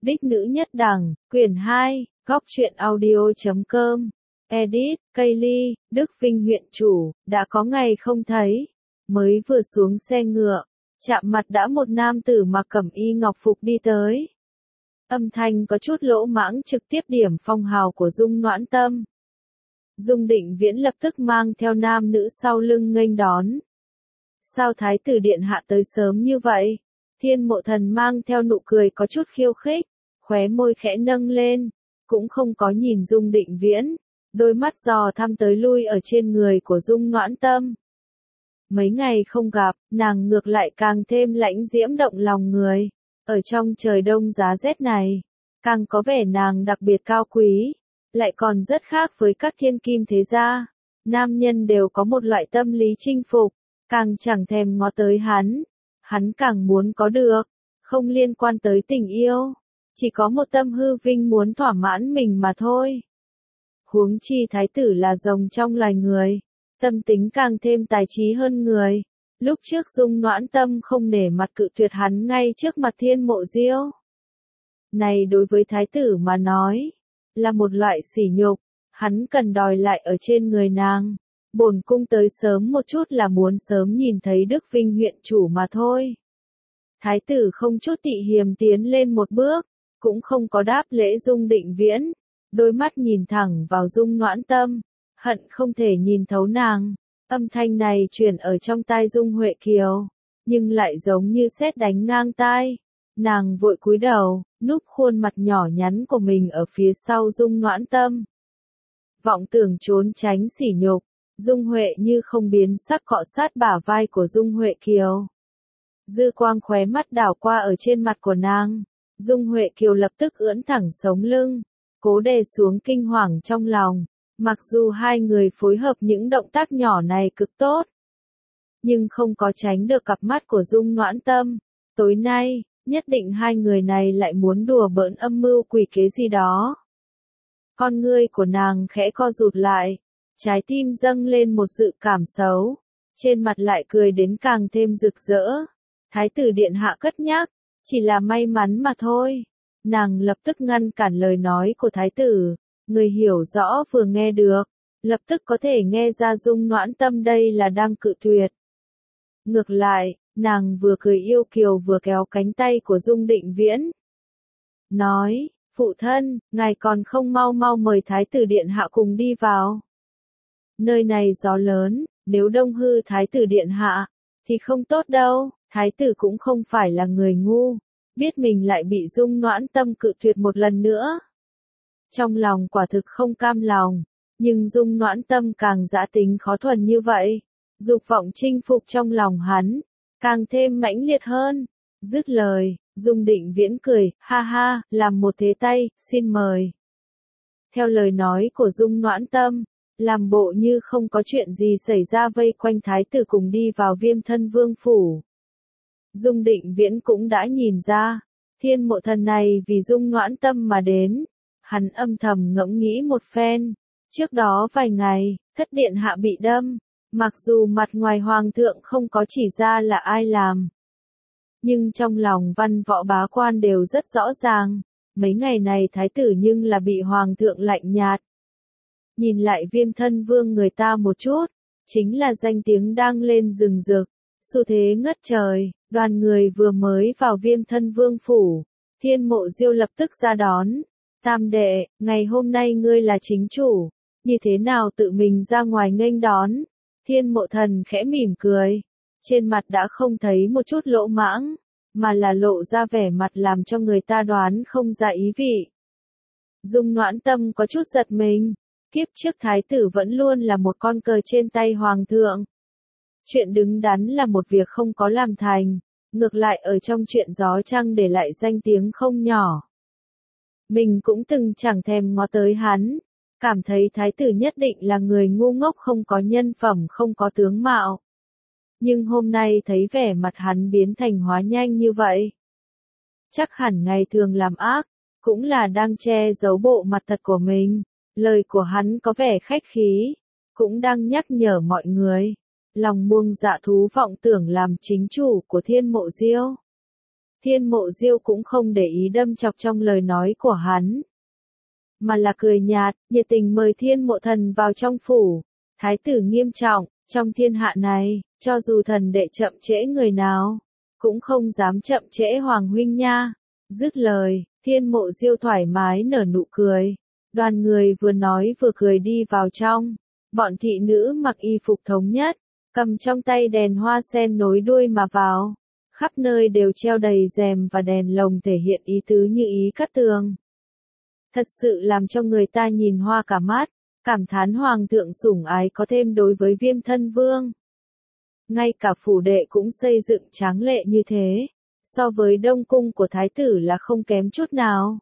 Đích nữ nhất đẳng, quyển 2, góc truyện audio.com. Edit, Kaylee, Đức Vinh huyện chủ, đã có ngày không thấy. Mới vừa xuống xe ngựa, chạm mặt đã một nam tử mặc cẩm y ngọc phục đi tới. Âm thanh có chút lỗ mãng trực tiếp điểm phong hào của Dung Noãn Tâm. Dung Định Viễn lập tức mang theo nam nữ sau lưng nghênh đón. Sao thái tử điện hạ tới sớm như vậy? Thiên Mộ Thần mang theo nụ cười có chút khiêu khích, khóe môi khẽ nâng lên, cũng không có nhìn Dung Định Viễn, đôi mắt dò thăm tới lui ở trên người của Dung Noãn Tâm. Mấy ngày không gặp, nàng ngược lại càng thêm lãnh diễm động lòng người. Ở trong trời đông giá rét này, càng có vẻ nàng đặc biệt cao quý, lại còn rất khác với các thiên kim thế gia. Nam nhân đều có một loại tâm lý chinh phục, càng chẳng thèm ngó tới hắn càng muốn có được, không liên quan tới tình yêu, chỉ có một tâm hư vinh muốn thỏa mãn mình mà thôi. Huống chi thái tử là rồng trong loài người, tâm tính càng thêm tài trí hơn người. Lúc trước Dung Noãn Tâm không nể mặt cự tuyệt hắn ngay trước mặt Thiên Mộ Diêu. Này đối với thái tử mà nói, là một loại sỉ nhục, hắn cần đòi lại ở trên người nàng. Bổn cung tới sớm một chút là muốn sớm nhìn thấy Đức Vinh huyện chủ mà thôi. Thái tử không chút tị hiềm tiến lên một bước, cũng không có đáp lễ Dung Định Viễn, đôi mắt nhìn thẳng vào Dung Noãn Tâm, hận không thể nhìn thấu nàng. Âm thanh này truyền ở trong tai Dung Huệ Kiều, nhưng lại giống như sét đánh ngang tai. Nàng vội cúi đầu, núp khuôn mặt nhỏ nhắn của mình ở phía sau Dung Noãn Tâm. Vọng tưởng trốn tránh sỉ nhục, Dung Huệ như không biến sắc cọ sát bả vai của Dung Huệ Kiều. Dư quang khóe mắt đảo qua ở trên mặt của nàng, Dung Huệ Kiều lập tức ưỡn thẳng sống lưng, cố đè xuống kinh hoàng trong lòng. Mặc dù hai người phối hợp những động tác nhỏ này cực tốt, nhưng không có tránh được cặp mắt của Dung Noãn Tâm. Tối nay, nhất định hai người này lại muốn đùa bỡn âm mưu quỷ kế gì đó. Con ngươi của nàng khẽ co rụt lại, trái tim dâng lên một dự cảm xấu, trên mặt lại cười đến càng thêm rực rỡ. Thái tử điện hạ cất nhắc, chỉ là may mắn mà thôi. Nàng lập tức ngăn cản lời nói của thái tử. Người hiểu rõ vừa nghe được, lập tức có thể nghe ra Dung Noãn Tâm đây là đang cự tuyệt. Ngược lại, nàng vừa cười yêu kiều vừa kéo cánh tay của Dung Định Viễn. Nói, phụ thân, ngài còn không mau mau mời thái tử điện hạ cùng đi vào. Nơi này gió lớn, nếu đông hư thái tử điện hạ, thì không tốt đâu. Thái tử cũng không phải là người ngu, biết mình lại bị Dung Noãn Tâm cự tuyệt một lần nữa. Trong lòng quả thực không cam lòng, nhưng Dung Noãn Tâm càng dã tính khó thuần như vậy, dục vọng chinh phục trong lòng hắn, càng thêm mãnh liệt hơn. Dứt lời, Dung Định Viễn cười, ha ha, làm một thế tay, xin mời. Theo lời nói của Dung Noãn Tâm, làm bộ như không có chuyện gì xảy ra vây quanh thái tử cùng đi vào Viêm Thân Vương phủ. Dung Định Viễn cũng đã nhìn ra, Thiên Mộ Thần này vì Dung Noãn Tâm mà đến. Hắn âm thầm ngẫm nghĩ một phen, trước đó vài ngày, thất điện hạ bị đâm, mặc dù mặt ngoài hoàng thượng không có chỉ ra là ai làm. Nhưng trong lòng văn võ bá quan đều rất rõ ràng, mấy ngày này thái tử nhưng là bị hoàng thượng lạnh nhạt. Nhìn lại Viêm Thân Vương người ta một chút, chính là danh tiếng đang lên rừng rực, xu thế ngất trời. Đoàn người vừa mới vào Viêm Thân Vương phủ, Thiên Mộ Diêu lập tức ra đón. Tam đệ, ngày hôm nay ngươi là chính chủ, như thế nào tự mình ra ngoài nghênh đón? Thiên Mộ Thần khẽ mỉm cười, trên mặt đã không thấy một chút lỗ mãng, mà là lộ ra vẻ mặt làm cho người ta đoán không ra ý vị. Dung Noãn Tâm có chút giật mình, kiếp trước thái tử vẫn luôn là một con cờ trên tay hoàng thượng. Chuyện đứng đắn là một việc không có làm thành, ngược lại ở trong chuyện gió trăng để lại danh tiếng không nhỏ. Mình cũng từng chẳng thèm ngó tới hắn, cảm thấy thái tử nhất định là người ngu ngốc không có nhân phẩm không có tướng mạo. Nhưng hôm nay thấy vẻ mặt hắn biến thành hóa nhanh như vậy. Chắc hẳn ngày thường làm ác, cũng là đang che giấu bộ mặt thật của mình. Lời của hắn có vẻ khách khí, cũng đang nhắc nhở mọi người. Lòng buông dạ thú vọng tưởng làm chính chủ của Thiên Mộ Diêu. Thiên Mộ Diêu cũng không để ý đâm chọc trong lời nói của hắn, mà là cười nhạt, nhiệt tình mời Thiên Mộ Thần vào trong phủ. Thái tử nghiêm trọng, trong thiên hạ này, cho dù thần đệ chậm trễ người nào, cũng không dám chậm trễ Hoàng huynh nha. Dứt lời, Thiên Mộ Diêu thoải mái nở nụ cười. Đoàn người vừa nói vừa cười đi vào trong. Bọn thị nữ mặc y phục thống nhất, cầm trong tay đèn hoa sen nối đuôi mà vào. Khắp nơi đều treo đầy rèm và đèn lồng thể hiện ý tứ như ý cát tường. Thật sự làm cho người ta nhìn hoa cả mắt, cảm thán hoàng thượng sủng ái có thêm đối với Viêm Thân Vương. Ngay cả phủ đệ cũng xây dựng tráng lệ như thế, so với đông cung của thái tử là không kém chút nào.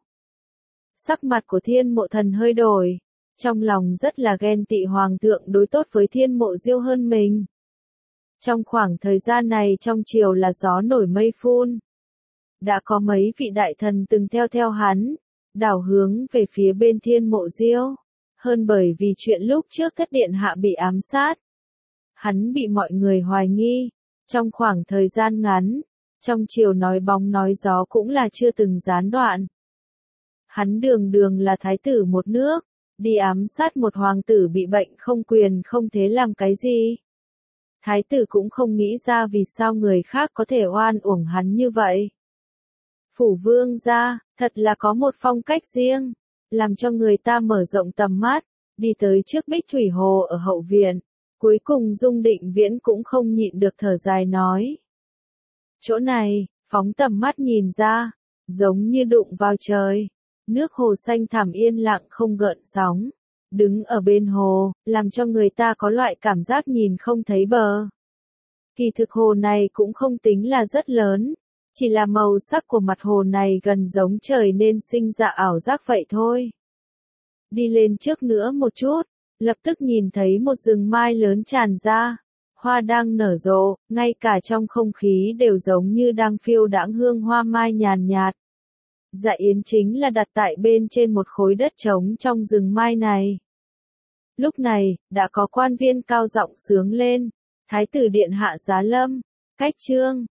Sắc mặt của Thiên Mộ Thần hơi đổi, trong lòng rất là ghen tị hoàng thượng đối tốt với Thiên Mộ Diêu hơn mình. Trong khoảng thời gian này trong triều là gió nổi mây phun. Đã có mấy vị đại thần từng theo hắn, đảo hướng về phía bên Thiên Mộ Diêu, hơn bởi vì chuyện lúc trước Thất Điện Hạ bị ám sát. Hắn bị mọi người hoài nghi, trong khoảng thời gian ngắn, trong triều nói bóng nói gió cũng là chưa từng gián đoạn. Hắn đường đường là thái tử một nước, đi ám sát một hoàng tử bị bệnh không quyền không thế làm cái gì. Thái tử cũng không nghĩ ra vì sao người khác có thể oan uổng hắn như vậy. Phủ vương gia, thật là có một phong cách riêng, làm cho người ta mở rộng tầm mắt, đi tới trước Bích Thủy Hồ ở hậu viện. Cuối cùng Dung Định Viễn cũng không nhịn được thở dài nói. Chỗ này, phóng tầm mắt nhìn ra, giống như đụng vào trời. Nước hồ xanh thẳm yên lặng không gợn sóng. Đứng ở bên hồ, làm cho người ta có loại cảm giác nhìn không thấy bờ. Kỳ thực hồ này cũng không tính là rất lớn, chỉ là màu sắc của mặt hồ này gần giống trời nên sinh ra ảo giác vậy thôi. Đi lên trước nữa một chút, lập tức nhìn thấy một rừng mai lớn tràn ra, hoa đang nở rộ, ngay cả trong không khí đều giống như đang phiêu đãng hương hoa mai nhàn nhạt. Dạ yến chính là đặt tại bên trên một khối đất trống trong rừng mai này. Lúc này, đã có quan viên cao giọng sướng lên, Thái tử điện hạ giá lâm, cách trương,